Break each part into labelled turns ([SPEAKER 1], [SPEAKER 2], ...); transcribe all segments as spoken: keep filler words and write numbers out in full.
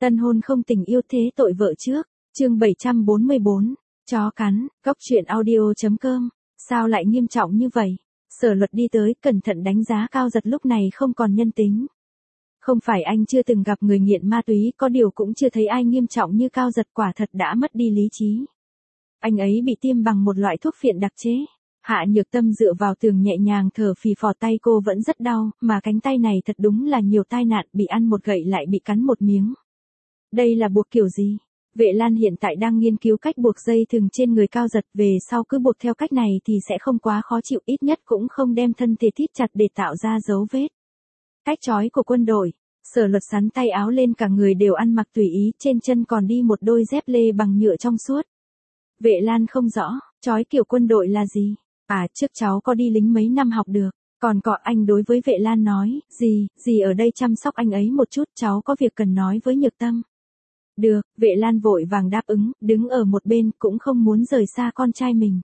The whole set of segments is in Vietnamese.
[SPEAKER 1] Tân hôn không tình yêu thế tội vợ trước, chương bảy trăm bốn mươi bốn, chó cắn, góc truyện audio chấm com, sao lại nghiêm trọng như vậy? Sở Luật đi tới, cẩn thận đánh giá Cao Giật lúc này không còn nhân tính. Không phải anh chưa từng gặp người nghiện ma túy, có điều cũng chưa thấy ai nghiêm trọng như Cao Giật, quả thật đã mất đi lý trí. Anh ấy bị tiêm bằng một loại thuốc phiện đặc chế. Hạ Nhược Tâm dựa vào tường nhẹ nhàng thở phì phò, tay cô vẫn rất đau, mà cánh tay này thật đúng là nhiều tai nạn, bị ăn một gậy lại bị cắn một miếng. Đây là buộc kiểu gì? Vệ Lan hiện tại đang nghiên cứu cách buộc dây thừng trên người Cao Giật, về sau cứ buộc theo cách này thì sẽ không quá khó chịu, ít nhất cũng không đem thân thể thít chặt để tạo ra dấu vết. Cách trói của quân đội. Sở Luật sắn tay áo lên, cả người đều ăn mặc tùy ý, trên chân còn đi một đôi dép lê bằng nhựa trong suốt. Vệ Lan không rõ, trói kiểu quân đội là gì? À, trước cháu có đi lính mấy năm học được. Còn cọ, anh đối với Vệ Lan nói, gì, gì ở đây chăm sóc anh ấy một chút, cháu có việc cần nói với Nhược Tâm. Được, Vệ Lan vội vàng đáp ứng, đứng ở một bên, cũng không muốn rời xa con trai mình.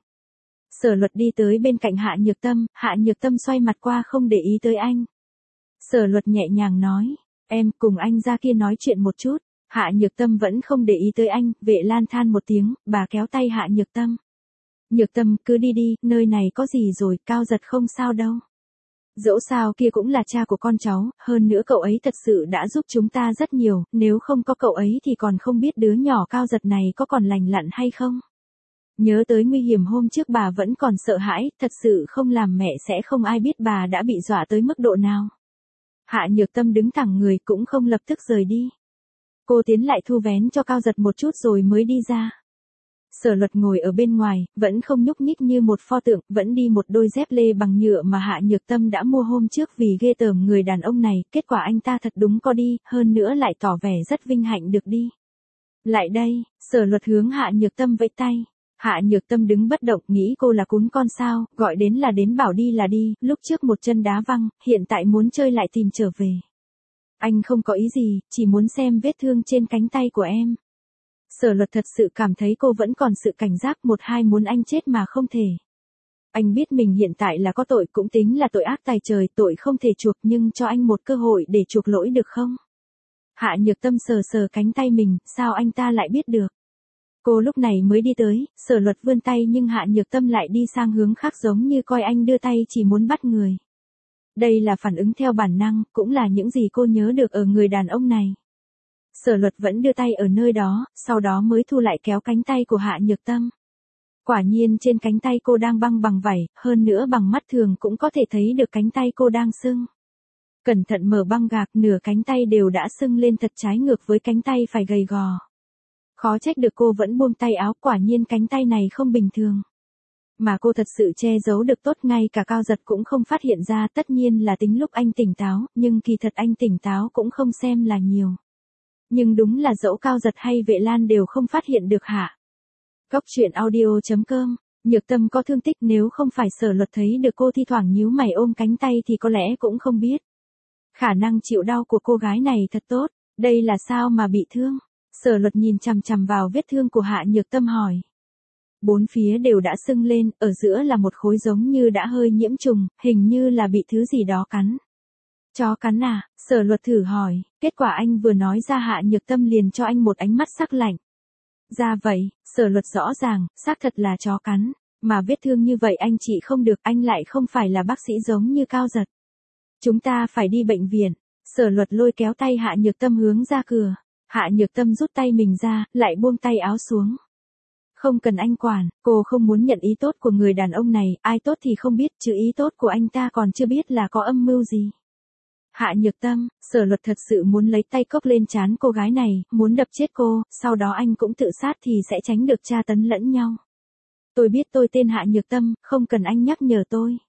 [SPEAKER 1] Sở Luật đi tới bên cạnh Hạ Nhược Tâm, Hạ Nhược Tâm xoay mặt qua không để ý tới anh. Sở Luật nhẹ nhàng nói, em cùng anh ra kia nói chuyện một chút. Hạ Nhược Tâm vẫn không để ý tới anh, Vệ Lan than một tiếng, bà kéo tay Hạ Nhược Tâm. Nhược Tâm, cứ đi đi, nơi này có gì rồi, Cao Giật không sao đâu. Dẫu sao kia cũng là cha của con cháu, hơn nữa cậu ấy thật sự đã giúp chúng ta rất nhiều, nếu không có cậu ấy thì còn không biết đứa nhỏ Cao Giật này có còn lành lặn hay không. Nhớ tới nguy hiểm hôm trước bà vẫn còn sợ hãi, thật sự không làm mẹ sẽ không ai biết bà đã bị dọa tới mức độ nào. Hạ Nhược Tâm đứng thẳng người, cũng không lập tức rời đi. Cô tiến lại thu vén cho Cao Giật một chút rồi mới đi ra. Sở Luật ngồi ở bên ngoài, vẫn không nhúc nhích như một pho tượng, vẫn đi một đôi dép lê bằng nhựa mà Hạ Nhược Tâm đã mua hôm trước, vì ghê tởm người đàn ông này, kết quả anh ta thật đúng có đi, hơn nữa lại tỏ vẻ rất vinh hạnh được đi. Lại đây, Sở Luật hướng Hạ Nhược Tâm vẫy tay. Hạ Nhược Tâm đứng bất động, nghĩ cô là cún con sao, gọi đến là đến, bảo đi là đi, lúc trước một chân đá văng, hiện tại muốn chơi lại tìm trở về. Anh không có ý gì, chỉ muốn xem vết thương trên cánh tay của em. Sở Luật thật sự cảm thấy cô vẫn còn sự cảnh giác, một hai muốn anh chết mà không thể. Anh biết mình hiện tại là có tội, cũng tính là tội ác tày trời, tội không thể chuộc, nhưng cho anh một cơ hội để chuộc lỗi được không? Hạ Nhược Tâm sờ sờ cánh tay mình, sao anh ta lại biết được? Cô lúc này mới đi tới, Sở Luật vươn tay nhưng Hạ Nhược Tâm lại đi sang hướng khác, giống như coi anh đưa tay chỉ muốn bắt người. Đây là phản ứng theo bản năng, cũng là những gì cô nhớ được ở người đàn ông này. Sở Luật vẫn đưa tay ở nơi đó, sau đó mới thu lại kéo cánh tay của Hạ Nhược Tâm. Quả nhiên trên cánh tay cô đang băng bằng vảy, hơn nữa bằng mắt thường cũng có thể thấy được cánh tay cô đang sưng. Cẩn thận mở băng gạc, nửa cánh tay đều đã sưng lên, thật trái ngược với cánh tay phải gầy gò. Khó trách được cô vẫn buông tay áo, quả nhiên cánh tay này không bình thường. Mà cô thật sự che giấu được tốt, ngay cả Cao Giật cũng không phát hiện ra, tất nhiên là tính lúc anh tỉnh táo, nhưng kỳ thật anh tỉnh táo cũng không xem là nhiều. Nhưng đúng là dẫu Cao Giật hay Vệ Lan đều không phát hiện được hả? Góc truyện audio chấm com, Nhược Tâm có thương tích, nếu không phải Sở Luật thấy được cô thi thoảng nhíu mày ôm cánh tay thì có lẽ cũng không biết. Khả năng chịu đau của cô gái này thật tốt, đây là sao mà bị thương? Sở Luật nhìn chằm chằm vào vết thương của Hạ Nhược Tâm hỏi. Bốn phía đều đã sưng lên, ở giữa là một khối giống như đã hơi nhiễm trùng, hình như là bị thứ gì đó cắn. Chó cắn à? Sở Luật thử hỏi, kết quả anh vừa nói ra Hạ Nhược Tâm liền cho anh một ánh mắt sắc lạnh. Ra vậy, Sở Luật rõ ràng, xác thật là chó cắn, mà vết thương như vậy anh trị không được, anh lại không phải là bác sĩ giống như Cao Giật. Chúng ta phải đi bệnh viện. Sở Luật lôi kéo tay Hạ Nhược Tâm hướng ra cửa. Hạ Nhược Tâm rút tay mình ra, lại buông tay áo xuống. Không cần anh quản, cô không muốn nhận ý tốt của người đàn ông này, ai tốt thì không biết, chứ ý tốt của anh ta còn chưa biết là có âm mưu gì. Hạ Nhược Tâm, Sở Luật thật sự muốn lấy tay cốc lên trán cô gái này, muốn đập chết cô, sau đó anh cũng tự sát thì sẽ tránh được tra tấn lẫn nhau. Tôi biết tôi tên Hạ Nhược Tâm, không cần anh nhắc nhở tôi.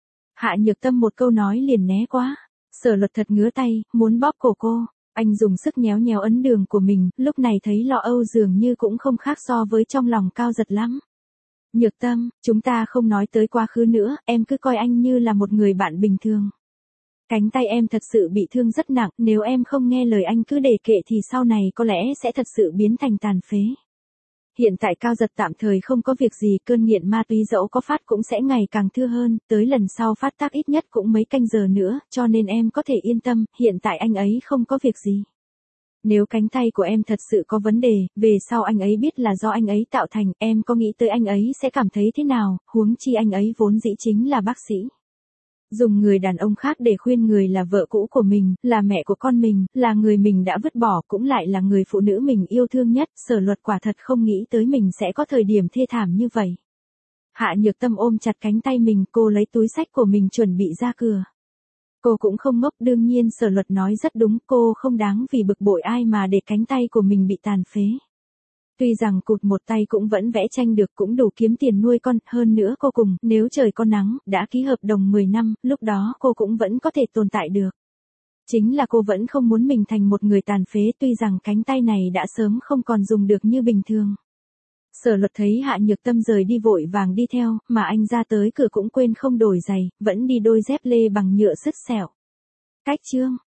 [SPEAKER 1] Hạ Nhược Tâm một câu nói liền né quá. Sở Luật thật ngứa tay, muốn bóp cổ cô. Anh dùng sức nhéo nhéo ấn đường của mình, lúc này thấy lo âu dường như cũng không khác so với trong lòng Cao Giật lắm. Nhược Tâm, chúng ta không nói tới quá khứ nữa, em cứ coi anh như là một người bạn bình thường. Cánh tay em thật sự bị thương rất nặng, nếu em không nghe lời anh cứ để kệ thì sau này có lẽ sẽ thật sự biến thành tàn phế. Hiện tại Cao Giật tạm thời không có việc gì, cơn nghiện ma túy dẫu có phát cũng sẽ ngày càng thưa hơn, tới lần sau phát tác ít nhất cũng mấy canh giờ nữa, cho nên em có thể yên tâm, hiện tại anh ấy không có việc gì. Nếu cánh tay của em thật sự có vấn đề, về sau anh ấy biết là do anh ấy tạo thành, em có nghĩ tới anh ấy sẽ cảm thấy thế nào, huống chi anh ấy vốn dĩ chính là bác sĩ. Dùng người đàn ông khác để khuyên người là vợ cũ của mình, là mẹ của con mình, là người mình đã vứt bỏ, cũng lại là người phụ nữ mình yêu thương nhất, Sở Luật quả thật không nghĩ tới mình sẽ có thời điểm thê thảm như vậy. Hạ Nhược Tâm ôm chặt cánh tay mình, cô lấy túi xách của mình chuẩn bị ra cửa. Cô cũng không ngốc, đương nhiên Sở Luật nói rất đúng, cô không đáng vì bực bội ai mà để cánh tay của mình bị tàn phế. Tuy rằng cụt một tay cũng vẫn vẽ tranh được, cũng đủ kiếm tiền nuôi con, hơn nữa cô cùng, nếu trời có nắng, đã ký hợp đồng mười năm, lúc đó cô cũng vẫn có thể tồn tại được. Chính là cô vẫn không muốn mình thành một người tàn phế, tuy rằng cánh tay này đã sớm không còn dùng được như bình thường. Sở Luật thấy Hạ Nhược Tâm rời đi vội vàng đi theo, mà anh ra tới cửa cũng quên không đổi giày, vẫn đi đôi dép lê bằng nhựa sứt sẹo. Cách chương